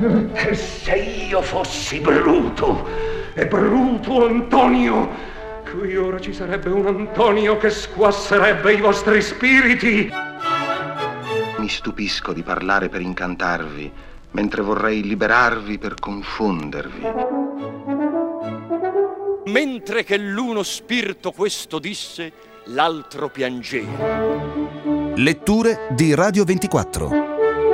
E se io fossi Bruto, e Bruto Antonio, qui ora ci sarebbe un Antonio che squasserebbe i vostri spiriti. Mi stupisco di parlare per incantarvi, mentre vorrei liberarvi per confondervi. Mentre che l'uno spirito questo disse, l'altro piangeva. Letture di Radio 24.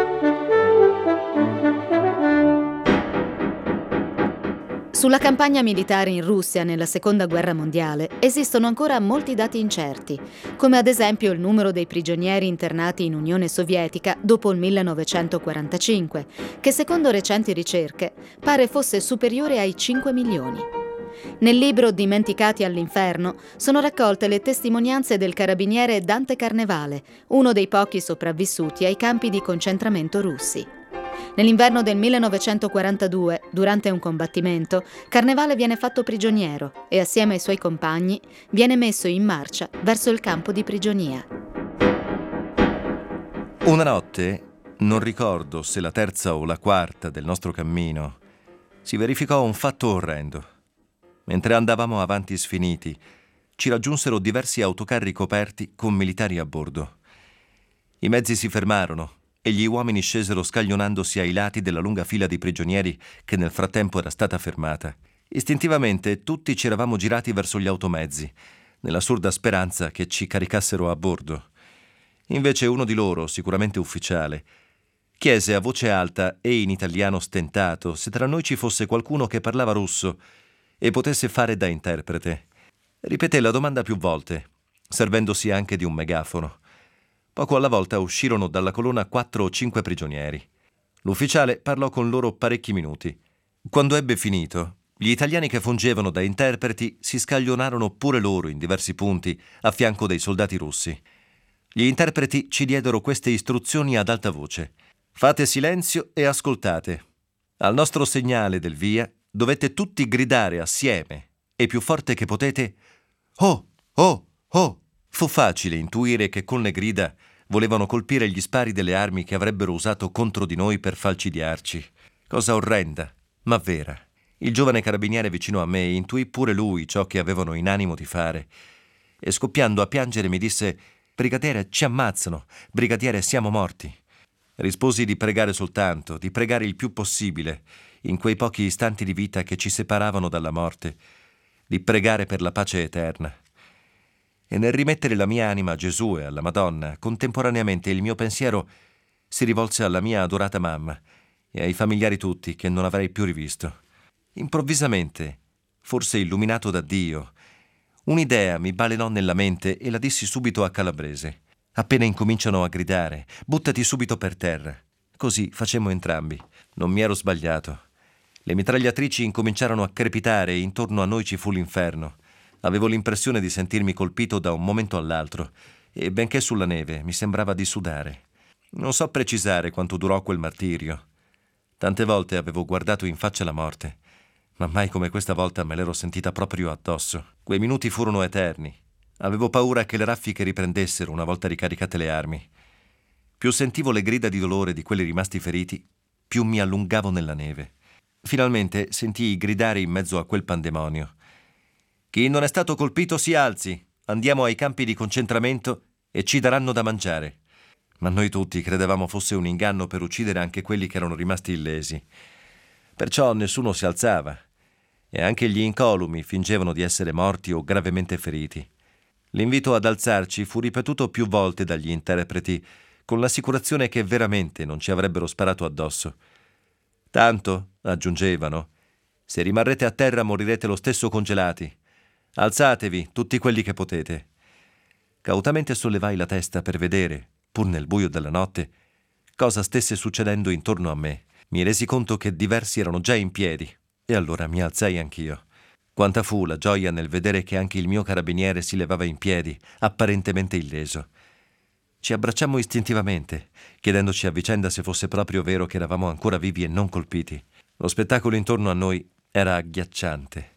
Sulla campagna militare in Russia nella Seconda Guerra Mondiale esistono ancora molti dati incerti, come ad esempio il numero dei prigionieri internati in Unione Sovietica dopo il 1945, che secondo recenti ricerche pare fosse superiore ai 5 milioni. Nel libro Dimenticati all'inferno sono raccolte le testimonianze del carabiniere Dante Carnevale, uno dei pochi sopravvissuti ai campi di concentramento russi. Nell'inverno del 1942, durante un combattimento, Carnevale viene fatto prigioniero e assieme ai suoi compagni viene messo in marcia verso il campo di prigionia. Una notte, non ricordo se la terza o la quarta del nostro cammino, si verificò un fatto orrendo. Mentre andavamo avanti sfiniti, ci raggiunsero diversi autocarri coperti con militari a bordo. I mezzi si fermarono e gli uomini scesero scaglionandosi ai lati della lunga fila di prigionieri che nel frattempo era stata fermata. Istintivamente tutti ci eravamo girati verso gli automezzi, nell'assurda speranza che ci caricassero a bordo. Invece uno di loro, sicuramente ufficiale, chiese a voce alta e in italiano stentato se tra noi ci fosse qualcuno che parlava russo e potesse fare da interprete. Ripeté la domanda più volte, servendosi anche di un megafono. Poco alla volta uscirono dalla colonna 4 o 5 prigionieri. L'ufficiale parlò con loro parecchi minuti. Quando ebbe finito, gli italiani che fungevano da interpreti si scaglionarono pure loro in diversi punti a fianco dei soldati russi. Gli interpreti ci diedero queste istruzioni ad alta voce. Fate silenzio e ascoltate. Al nostro segnale del via dovete tutti gridare assieme e più forte che potete «Oh! Oh! Oh!». Fu facile intuire che con le grida volevano colpire gli spari delle armi che avrebbero usato contro di noi per falcidiarci. Cosa orrenda, ma vera. Il giovane carabiniere vicino a me intuì pure lui ciò che avevano in animo di fare e scoppiando a piangere mi disse «Brigadiere, ci ammazzano! Brigadiere, siamo morti!». Risposi di pregare soltanto, di pregare il più possibile, in quei pochi istanti di vita che ci separavano dalla morte, di pregare per la pace eterna. E nel rimettere la mia anima a Gesù e alla Madonna, contemporaneamente il mio pensiero si rivolse alla mia adorata mamma e ai familiari tutti che non avrei più rivisto. Improvvisamente, forse illuminato da Dio, un'idea mi balenò nella mente e la dissi subito a Calabrese. Appena incominciano a gridare, buttati subito per terra. Così facemmo entrambi. Non mi ero sbagliato. Le mitragliatrici incominciarono a crepitare e intorno a noi ci fu l'inferno. Avevo l'impressione di sentirmi colpito da un momento all'altro e, benché sulla neve, mi sembrava di sudare. Non so precisare quanto durò quel martirio. Tante volte avevo guardato in faccia la morte, ma mai come questa volta me l'ero sentita proprio addosso. Quei minuti furono eterni. Avevo paura che le raffiche riprendessero una volta ricaricate le armi. Più sentivo le grida di dolore di quelli rimasti feriti, più mi allungavo nella neve. Finalmente sentii gridare in mezzo a quel pandemonio. Chi non è stato colpito si alzi, andiamo ai campi di concentramento e ci daranno da mangiare. Ma noi tutti credevamo fosse un inganno per uccidere anche quelli che erano rimasti illesi. Perciò nessuno si alzava e anche gli incolumi fingevano di essere morti o gravemente feriti. L'invito ad alzarci fu ripetuto più volte dagli interpreti con l'assicurazione che veramente non ci avrebbero sparato addosso. Tanto, aggiungevano, se rimarrete a terra morirete lo stesso congelati. Alzatevi, tutti quelli che potete. Cautamente sollevai la testa per vedere, pur nel buio della notte, cosa stesse succedendo intorno a me. Mi resi conto che diversi erano già in piedi e allora mi alzai anch'io. Quanta fu la gioia nel vedere che anche il mio carabiniere si levava in piedi, apparentemente illeso. Ci abbracciammo istintivamente, chiedendoci a vicenda se fosse proprio vero che eravamo ancora vivi e non colpiti. Lo spettacolo intorno a noi era agghiacciante.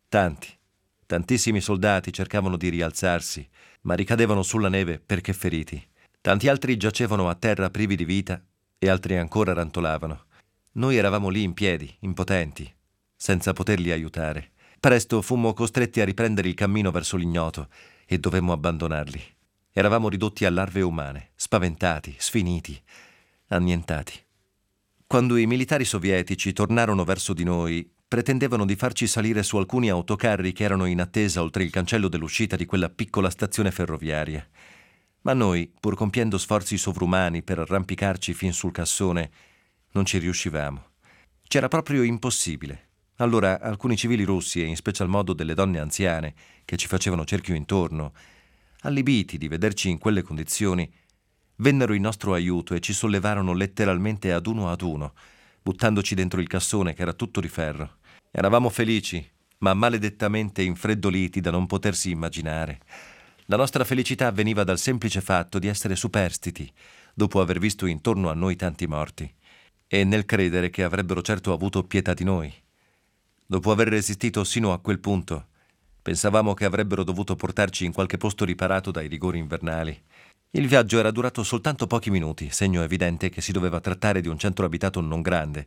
Tantissimi soldati cercavano di rialzarsi, ma ricadevano sulla neve perché feriti. Tanti altri giacevano a terra privi di vita e altri ancora rantolavano. Noi eravamo lì in piedi, impotenti, senza poterli aiutare. Presto fummo costretti a riprendere il cammino verso l'ignoto e dovemmo abbandonarli. Eravamo ridotti a larve umane, spaventati, sfiniti, annientati. Quando i militari sovietici tornarono verso di noi, pretendevano di farci salire su alcuni autocarri che erano in attesa oltre il cancello dell'uscita di quella piccola stazione ferroviaria. Ma noi, pur compiendo sforzi sovrumani per arrampicarci fin sul cassone, non ci riuscivamo. C'era proprio impossibile. Allora alcuni civili russi, e in special modo delle donne anziane, che ci facevano cerchio intorno, allibiti di vederci in quelle condizioni, vennero in nostro aiuto e ci sollevarono letteralmente ad uno, buttandoci dentro il cassone che era tutto di ferro. Eravamo felici, ma maledettamente infreddoliti da non potersi immaginare. La nostra felicità veniva dal semplice fatto di essere superstiti, dopo aver visto intorno a noi tanti morti, e nel credere che avrebbero certo avuto pietà di noi. Dopo aver resistito sino a quel punto, pensavamo che avrebbero dovuto portarci in qualche posto riparato dai rigori invernali. Il viaggio era durato soltanto pochi minuti, segno evidente che si doveva trattare di un centro abitato non grande.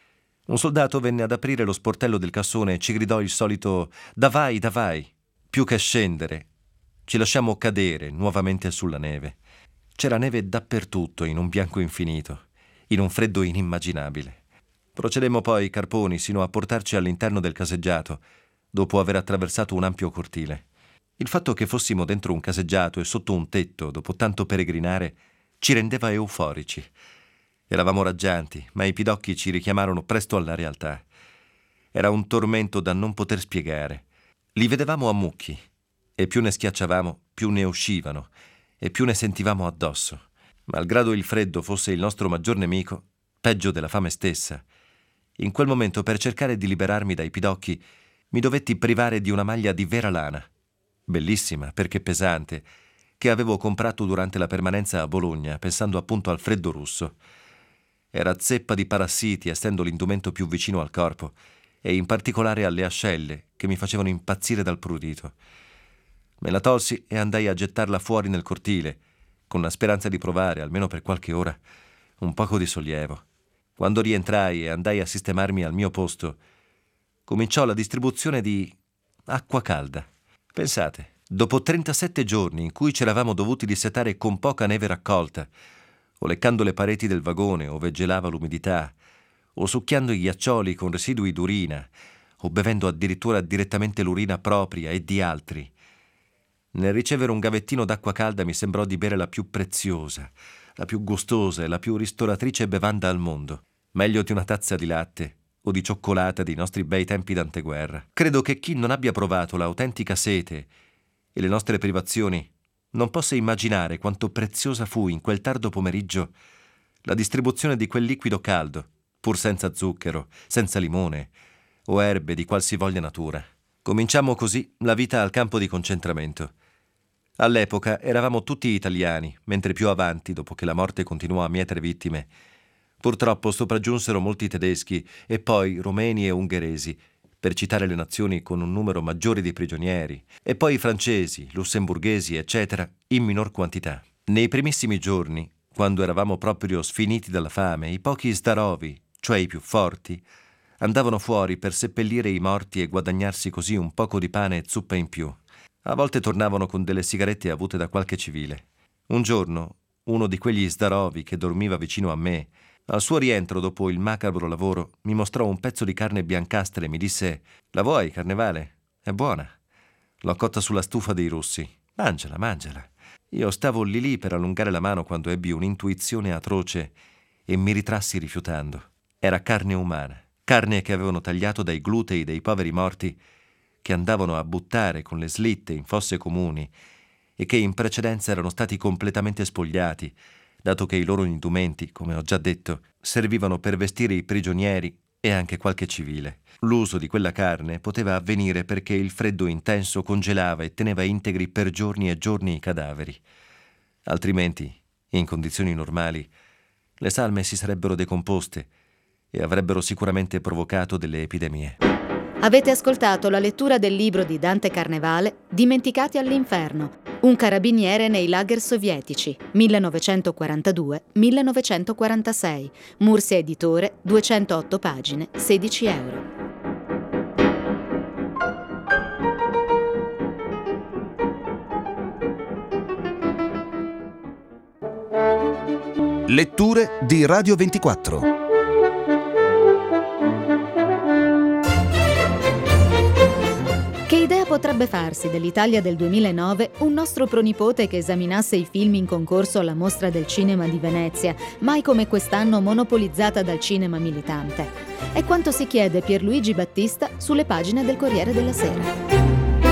Un soldato venne ad aprire lo sportello del cassone e ci gridò il solito «Davai, davai!». Più che scendere, ci lasciammo cadere nuovamente sulla neve. C'era neve dappertutto, in un bianco infinito, in un freddo inimmaginabile. Procedemmo poi carponi sino a portarci all'interno del caseggiato, dopo aver attraversato un ampio cortile. Il fatto che fossimo dentro un caseggiato e sotto un tetto, dopo tanto peregrinare, ci rendeva euforici. Eravamo raggianti, ma i pidocchi ci richiamarono presto alla realtà. Era un tormento da non poter spiegare. Li vedevamo a mucchi, e più ne schiacciavamo, più ne uscivano, e più ne sentivamo addosso. Malgrado il freddo fosse il nostro maggior nemico, peggio della fame stessa, in quel momento, per cercare di liberarmi dai pidocchi, mi dovetti privare di una maglia di vera lana, bellissima perché pesante, che avevo comprato durante la permanenza a Bologna, pensando appunto al freddo russo. Era zeppa di parassiti, essendo l'indumento più vicino al corpo, e in particolare alle ascelle, che mi facevano impazzire dal prurito. Me la tolsi e andai a gettarla fuori nel cortile, con la speranza di provare, almeno per qualche ora, un poco di sollievo. Quando rientrai e andai a sistemarmi al mio posto, cominciò la distribuzione di acqua calda. Pensate, dopo 37 giorni in cui ci eravamo dovuti dissetare con poca neve raccolta, o leccando le pareti del vagone ove gelava l'umidità, o succhiando i ghiaccioli con residui d'urina, o bevendo addirittura direttamente l'urina propria e di altri, nel ricevere un gavettino d'acqua calda mi sembrò di bere la più preziosa, la più gustosa e la più ristoratrice bevanda al mondo, meglio di una tazza di latte o di cioccolata dei nostri bei tempi d'anteguerra. Credo che chi non abbia provato l'autentica sete e le nostre privazioni non possa immaginare quanto preziosa fu in quel tardo pomeriggio la distribuzione di quel liquido caldo, pur senza zucchero, senza limone o erbe di qualsivoglia natura. Cominciammo così la vita al campo di concentramento. All'epoca eravamo tutti italiani, mentre più avanti, dopo che la morte continuò a mietere vittime, purtroppo sopraggiunsero molti tedeschi e poi rumeni e ungheresi, per citare le nazioni con un numero maggiore di prigionieri, e poi francesi, lussemburghesi, eccetera, in minor quantità. Nei primissimi giorni, quando eravamo proprio sfiniti dalla fame, i pochi zdarovi, cioè i più forti, andavano fuori per seppellire i morti e guadagnarsi così un poco di pane e zuppa in più. A volte tornavano con delle sigarette avute da qualche civile. Un giorno, uno di quegli zdarovi che dormiva vicino a me, al suo rientro dopo il macabro lavoro, mi mostrò un pezzo di carne biancastra e mi disse: «La vuoi, Carnevale? È buona. L'ho cotta sulla stufa dei russi. Mangiala, mangiala». Io stavo lì per allungare la mano quando ebbi un'intuizione atroce e mi ritrassi rifiutando. Era carne umana, carne che avevano tagliato dai glutei dei poveri morti che andavano a buttare con le slitte in fosse comuni e che in precedenza erano stati completamente spogliati, dato che i loro indumenti, come ho già detto, servivano per vestire i prigionieri e anche qualche civile. L'uso di quella carne poteva avvenire perché il freddo intenso congelava e teneva integri per giorni e giorni i cadaveri. Altrimenti, in condizioni normali, le salme si sarebbero decomposte e avrebbero sicuramente provocato delle epidemie. Avete ascoltato la lettura del libro di Dante Carnevale, Dimenticati all'inferno, un carabiniere nei lager sovietici, 1942-1946, Mursia Editore, 208 pagine, 16 euro. Letture di Radio 24. Che idea potrebbe farsi dell'Italia del 2009 un nostro pronipote che esaminasse i film in concorso alla Mostra del Cinema di Venezia, mai come quest'anno monopolizzata dal cinema militante? È quanto si chiede Pierluigi Battista sulle pagine del Corriere della Sera.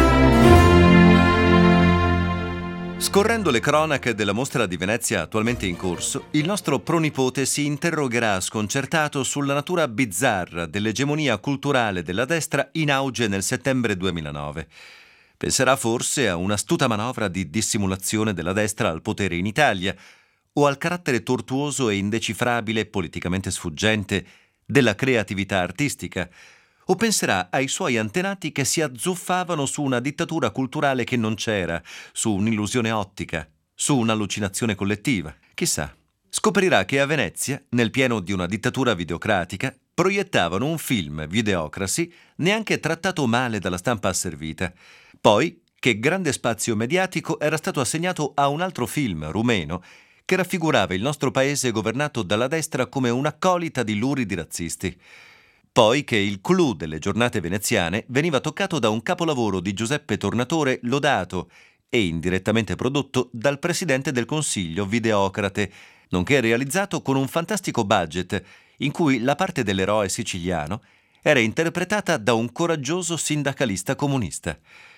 Scorrendo le cronache della Mostra di Venezia attualmente in corso, il nostro pronipote si interrogerà sconcertato sulla natura bizzarra dell'egemonia culturale della destra in auge nel settembre 2009. Penserà forse a un'astuta manovra di dissimulazione della destra al potere in Italia o al carattere tortuoso e indecifrabile, politicamente sfuggente, della creatività artistica, o penserà ai suoi antenati che si azzuffavano su una dittatura culturale che non c'era, su un'illusione ottica, su un'allucinazione collettiva. Chissà. Scoprirà che a Venezia, nel pieno di una dittatura videocratica, proiettavano un film, Videocracy, neanche trattato male dalla stampa asservita. Poi che grande spazio mediatico era stato assegnato a un altro film, rumeno, che raffigurava il nostro paese governato dalla destra come un'accolita di luridi razzisti. Poi che il clou delle giornate veneziane veniva toccato da un capolavoro di Giuseppe Tornatore lodato e indirettamente prodotto dal presidente del Consiglio Videocrate, nonché realizzato con un fantastico budget in cui la parte dell'eroe siciliano era interpretata da un coraggioso sindacalista comunista.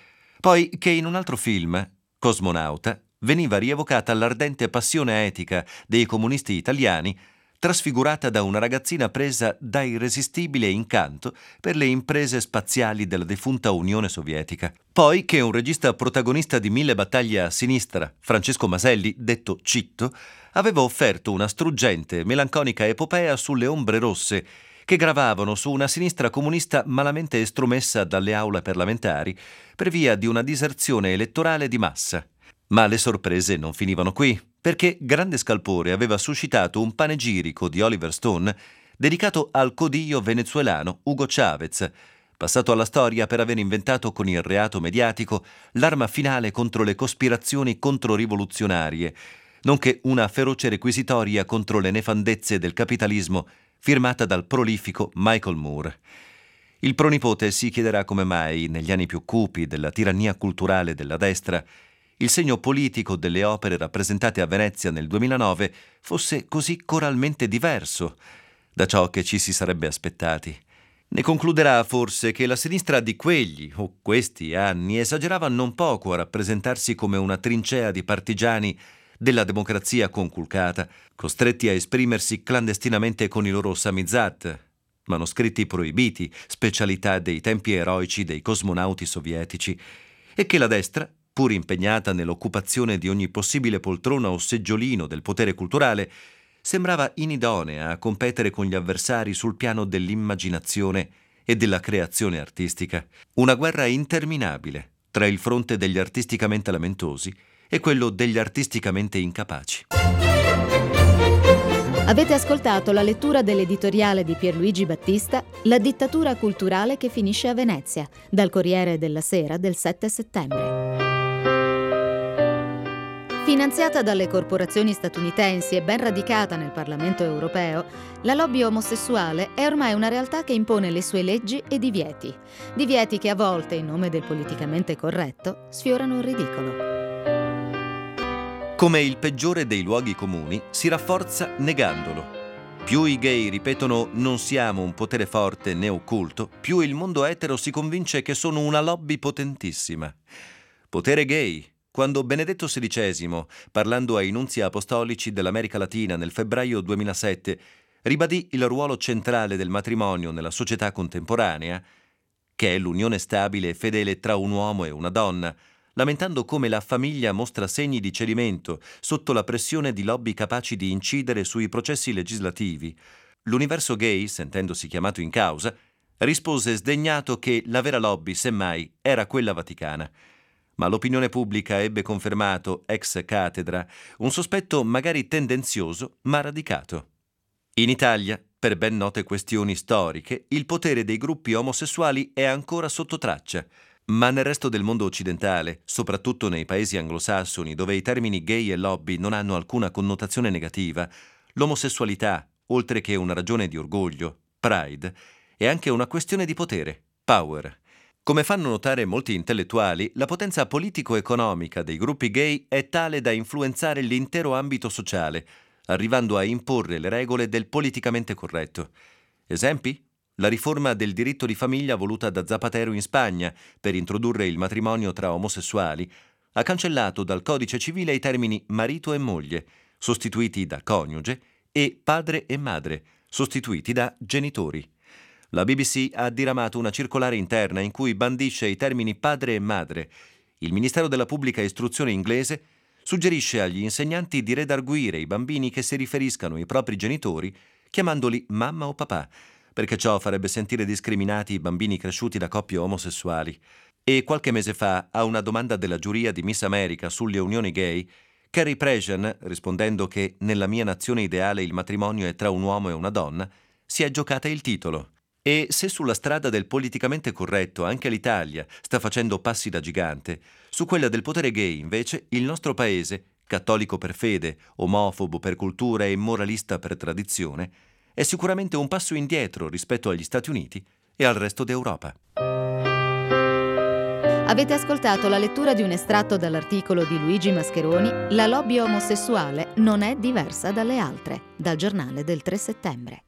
Poi che in un altro film, Cosmonauta, veniva rievocata l'ardente passione etica dei comunisti italiani trasfigurata da una ragazzina presa da irresistibile incanto per le imprese spaziali della defunta Unione Sovietica. Poi che un regista protagonista di 1000 battaglie a sinistra, Francesco Maselli, detto Citto, aveva offerto una struggente e melanconica epopea sulle ombre rosse che gravavano su una sinistra comunista malamente estromessa dalle aule parlamentari per via di una diserzione elettorale di massa. Ma le sorprese non finivano qui, perché grande scalpore aveva suscitato un panegirico di Oliver Stone dedicato al codillo venezuelano Hugo Chavez, passato alla storia per aver inventato con il reato mediatico l'arma finale contro le cospirazioni controrivoluzionarie, nonché una feroce requisitoria contro le nefandezze del capitalismo firmata dal prolifico Michael Moore. Il pronipote si chiederà come mai, negli anni più cupi della tirannia culturale della destra, il segno politico delle opere rappresentate a Venezia nel 2009 fosse così coralmente diverso da ciò che ci si sarebbe aspettati. Ne concluderà forse che la sinistra di quegli o questi anni esagerava non poco a rappresentarsi come una trincea di partigiani della democrazia conculcata, costretti a esprimersi clandestinamente con i loro samizdat, manoscritti proibiti, specialità dei tempi eroici dei cosmonauti sovietici, e che la destra, pur impegnata nell'occupazione di ogni possibile poltrona o seggiolino del potere culturale, sembrava inidonea a competere con gli avversari sul piano dell'immaginazione e della creazione artistica. Una guerra interminabile tra il fronte degli artisticamente lamentosi e quello degli artisticamente incapaci. Avete ascoltato la lettura dell'editoriale di Pierluigi Battista, La dittatura culturale che finisce a Venezia, dal Corriere della Sera del 7 settembre. Finanziata dalle corporazioni statunitensi e ben radicata nel Parlamento europeo, la lobby omosessuale è ormai una realtà che impone le sue leggi e divieti. Divieti che a volte, in nome del politicamente corretto, sfiorano il ridicolo. Come il peggiore dei luoghi comuni, si rafforza negandolo. Più i gay ripetono «non siamo un potere forte né occulto», più il mondo etero si convince che sono una lobby potentissima. Potere gay. Quando Benedetto XVI, parlando ai nunzi apostolici dell'America Latina nel febbraio 2007, ribadì il ruolo centrale del matrimonio nella società contemporanea, che è l'unione stabile e fedele tra un uomo e una donna, lamentando come la famiglia mostra segni di cedimento sotto la pressione di lobby capaci di incidere sui processi legislativi, l'universo gay, sentendosi chiamato in causa, rispose sdegnato che la vera lobby, semmai, era quella vaticana. Ma l'opinione pubblica ebbe confermato, ex cattedra, un sospetto magari tendenzioso, ma radicato. In Italia, per ben note questioni storiche, il potere dei gruppi omosessuali è ancora sotto traccia, ma nel resto del mondo occidentale, soprattutto nei paesi anglosassoni dove i termini gay e lobby non hanno alcuna connotazione negativa, l'omosessualità, oltre che una ragione di orgoglio, pride, è anche una questione di potere, power. Come fanno notare molti intellettuali, la potenza politico-economica dei gruppi gay è tale da influenzare l'intero ambito sociale, arrivando a imporre le regole del politicamente corretto. Esempi? La riforma del diritto di famiglia voluta da Zapatero in Spagna per introdurre il matrimonio tra omosessuali ha cancellato dal codice civile i termini marito e moglie, sostituiti da coniuge, e padre e madre, sostituiti da genitori. La BBC ha diramato una circolare interna in cui bandisce i termini padre e madre. Il Ministero della Pubblica Istruzione inglese suggerisce agli insegnanti di redarguire i bambini che si riferiscano ai propri genitori chiamandoli mamma o papà, perché ciò farebbe sentire discriminati i bambini cresciuti da coppie omosessuali. E qualche mese fa, a una domanda della giuria di Miss America sulle unioni gay, Carrie Prejean, rispondendo che nella mia nazione ideale il matrimonio è tra un uomo e una donna, si è giocata il titolo. E se sulla strada del politicamente corretto anche l'Italia sta facendo passi da gigante, su quella del potere gay invece il nostro paese, cattolico per fede, omofobo per cultura e moralista per tradizione, è sicuramente un passo indietro rispetto agli Stati Uniti e al resto d'Europa. Avete ascoltato la lettura di un estratto dall'articolo di Luigi Mascheroni «La lobby omosessuale non è diversa dalle altre», dal giornale del 3 settembre.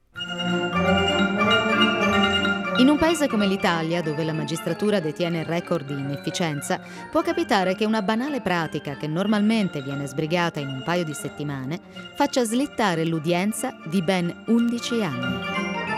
In un paese come l'Italia, dove la magistratura detiene il record di inefficienza, può capitare che una banale pratica che normalmente viene sbrigata in un paio di settimane faccia slittare l'udienza di ben 11 anni.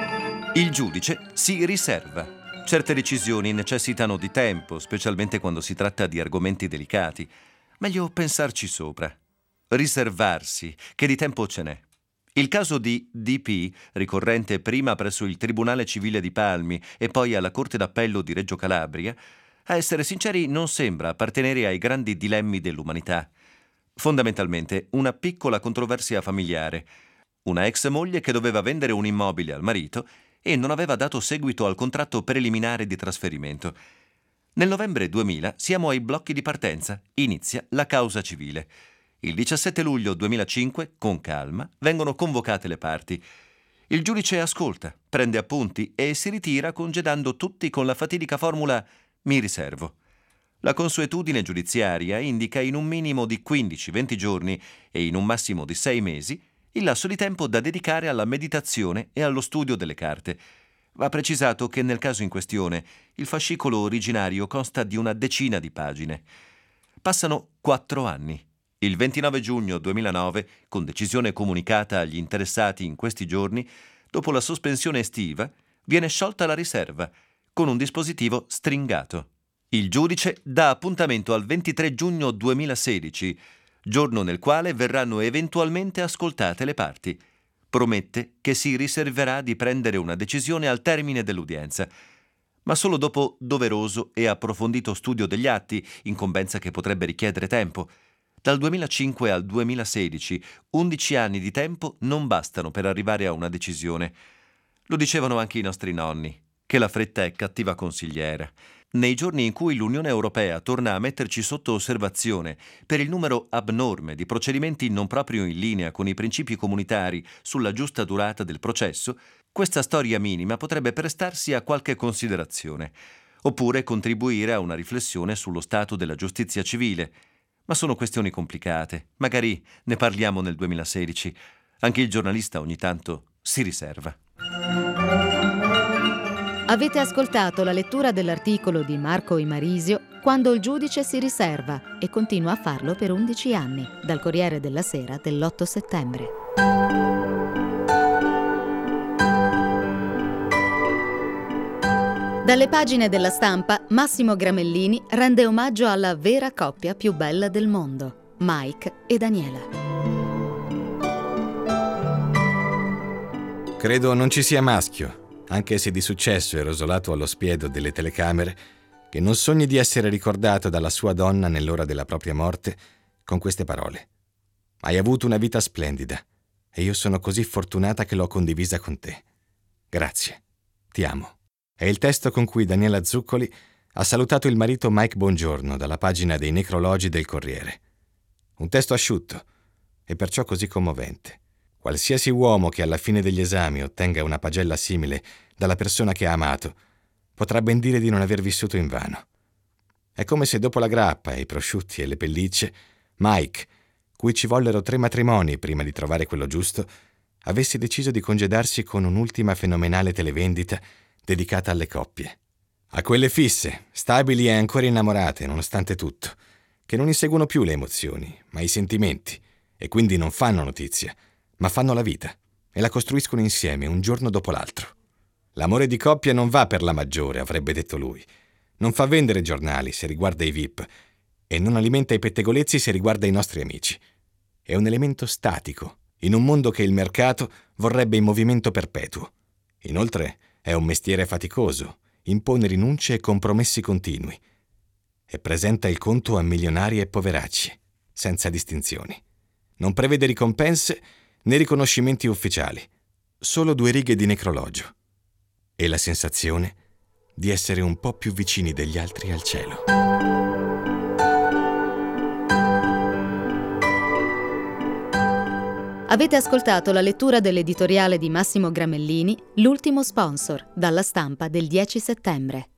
Il giudice si riserva. Certe decisioni necessitano di tempo, specialmente quando si tratta di argomenti delicati. Meglio pensarci sopra. Riservarsi, che di tempo ce n'è. Il caso di DP, ricorrente prima presso il Tribunale Civile di Palmi e poi alla Corte d'Appello di Reggio Calabria, a essere sinceri non sembra appartenere ai grandi dilemmi dell'umanità. Fondamentalmente una piccola controversia familiare. Una ex moglie che doveva vendere un immobile al marito e non aveva dato seguito al contratto preliminare di trasferimento. Nel novembre 2000 siamo ai blocchi di partenza, inizia la causa civile. Il 17 luglio 2005, con calma, vengono convocate le parti. Il giudice ascolta, prende appunti e si ritira congedando tutti con la fatidica formula «mi riservo». La consuetudine giudiziaria indica in un minimo di 15-20 giorni e in un massimo di 6 mesi il lasso di tempo da dedicare alla meditazione e allo studio delle carte. Va precisato che nel caso in questione il fascicolo originario consta di una decina di pagine. Passano 4 anni. Il 29 giugno 2009, con decisione comunicata agli interessati in questi giorni, dopo la sospensione estiva, viene sciolta la riserva, con un dispositivo stringato. Il giudice dà appuntamento al 23 giugno 2016, giorno nel quale verranno eventualmente ascoltate le parti. Promette che si riserverà di prendere una decisione al termine dell'udienza, ma solo dopo doveroso e approfondito studio degli atti, incombenza che potrebbe richiedere tempo. Dal 2005 al 2016, 11 anni di tempo non bastano per arrivare a una decisione. Lo dicevano anche i nostri nonni, che la fretta è cattiva consigliera. Nei giorni in cui l'Unione Europea torna a metterci sotto osservazione per il numero abnorme di procedimenti non proprio in linea con i principi comunitari sulla giusta durata del processo, questa storia minima potrebbe prestarsi a qualche considerazione, oppure contribuire a una riflessione sullo stato della giustizia civile. Ma sono questioni complicate. Magari ne parliamo nel 2016. Anche il giornalista ogni tanto si riserva. Avete ascoltato la lettura dell'articolo di Marco Imarisio «Quando il giudice si riserva» e continua a farlo per 11 anni, dal Corriere della Sera dell'8 settembre. Dalle pagine della Stampa, Massimo Gramellini rende omaggio alla vera coppia più bella del mondo, Mike e Daniela. Credo non ci sia maschio. anche se di successo è rosolato allo spiedo delle telecamere, che non sogni di essere ricordato dalla sua donna nell'ora della propria morte con queste parole: hai avuto una vita splendida e io sono così fortunata che l'ho condivisa con te. Grazie, ti amo. È il testo con cui Daniela Zuccoli ha salutato il marito Mike Bongiorno dalla pagina dei necrologi del Corriere. Un testo asciutto e perciò così commovente. Qualsiasi uomo che alla fine degli esami ottenga una pagella simile dalla persona che ha amato potrà ben dire di non aver vissuto invano. È come se dopo la grappa, i prosciutti e le pellicce, Mike, cui ci vollero 3 matrimoni prima di trovare quello giusto, avesse deciso di congedarsi con un'ultima fenomenale televendita dedicata alle coppie. A quelle fisse, stabili e ancora innamorate, nonostante tutto, che non inseguono più le emozioni, ma i sentimenti, e quindi non fanno notizia, ma fanno la vita, e la costruiscono insieme un giorno dopo l'altro. L'amore di coppia non va per la maggiore, avrebbe detto lui. Non fa vendere giornali se riguarda i VIP e non alimenta i pettegolezzi se riguarda i nostri amici. È un elemento statico, in un mondo che il mercato vorrebbe in movimento perpetuo. Inoltre è un mestiere faticoso, impone rinunce e compromessi continui e presenta il conto a milionari e poveracci, senza distinzioni. Non prevede ricompense né riconoscimenti ufficiali, solo 2 righe di necrologio e la sensazione di essere un po' più vicini degli altri al cielo. Avete ascoltato la lettura dell'editoriale di Massimo Gramellini, L'ultimo sponsor, dalla Stampa del 10 settembre.